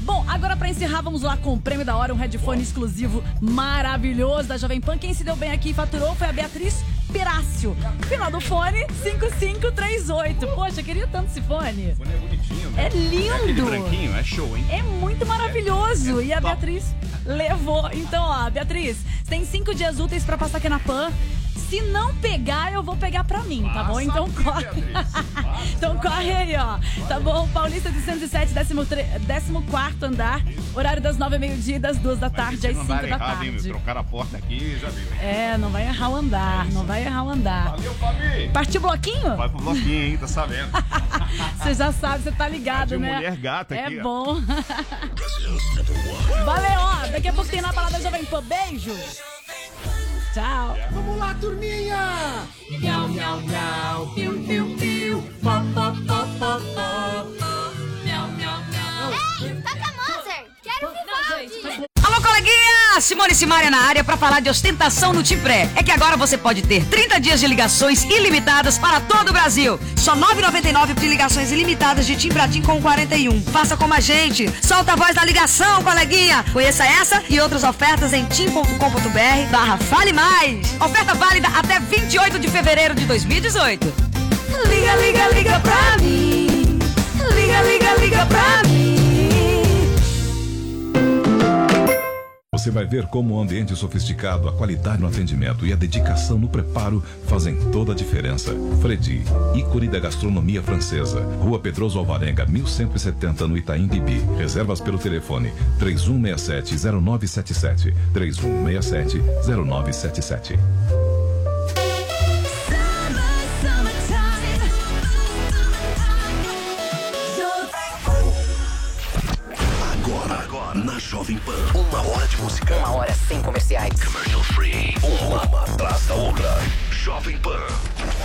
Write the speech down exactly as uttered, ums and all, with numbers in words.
Bom, agora pra encerrar, vamos lá com o prêmio da hora, um headphone exclusivo maravilhoso da Jovem Pan. Quem se deu bem aqui e faturou foi a Beatriz Perácio. Final do fone, cinco cinco três oito. Poxa, queria tanto esse fone. O fone é bonitinho, né? É lindo. É aquele branquinho, é show, hein? É muito maravilhoso. É, é e a top. Beatriz levou. Então, ó, Beatriz, você tem cinco dias úteis pra passar aqui na Pan. Se não pegar, eu vou pegar pra mim, tá bom? Então corre. Então corre aí, ó. Tá bom? Paulista de cento e sete, décimo quarto andar. Horário das nove ao meio-dia, das duas da tarde às cinco da errado, tarde. Hein, meu? Trocar a porta aqui, já viu. É, não vai errar o andar, não vai errar o andar. Valeu, Fabi. Partiu o bloquinho? Vai pro bloquinho, hein? Tá sabendo. Você já sabe, você tá ligado, é de né? mulher gata é aqui, ó. bom. Valeu, ó. Daqui a pouco tem na balada Jovem Pan. Beijo. Tchau. Vamos lá, turminha! Miau, miau, miau, piu, piu, piu, pó, pó, pó, pó, pó. Miau, miau, miau. Ei, toca Mozart! Quero Vivaldi! Alô, coleguinha! Simone Simaria na área pra falar de ostentação no Timpré. É que agora você pode ter trinta dias de ligações ilimitadas para todo o Brasil. Só nove reais e noventa e nove centavos de ligações ilimitadas de Tim pra Tim com quarenta e um. Faça como a gente. Solta a voz da ligação, coleguinha. Conheça essa e outras ofertas em tim ponto com ponto br barra Fale Mais. Oferta válida até vinte e oito de fevereiro de dois mil e dezoito. Liga, liga, liga pra mim. Liga, liga, liga pra mim. Você vai ver como o ambiente sofisticado, a qualidade no atendimento e a dedicação no preparo fazem toda a diferença. Fredi, ícone da gastronomia francesa. Rua Pedroso Alvarenga, mil cento e setenta, no Itaim Bibi. Reservas pelo telefone três um seis sete zero nove sete sete. três um seis sete zero nove sete sete. Na Jovem Pan, uma hora de música. Uma hora sem comerciais. Commercial free. Uma atrás da outra. Jovem Pan.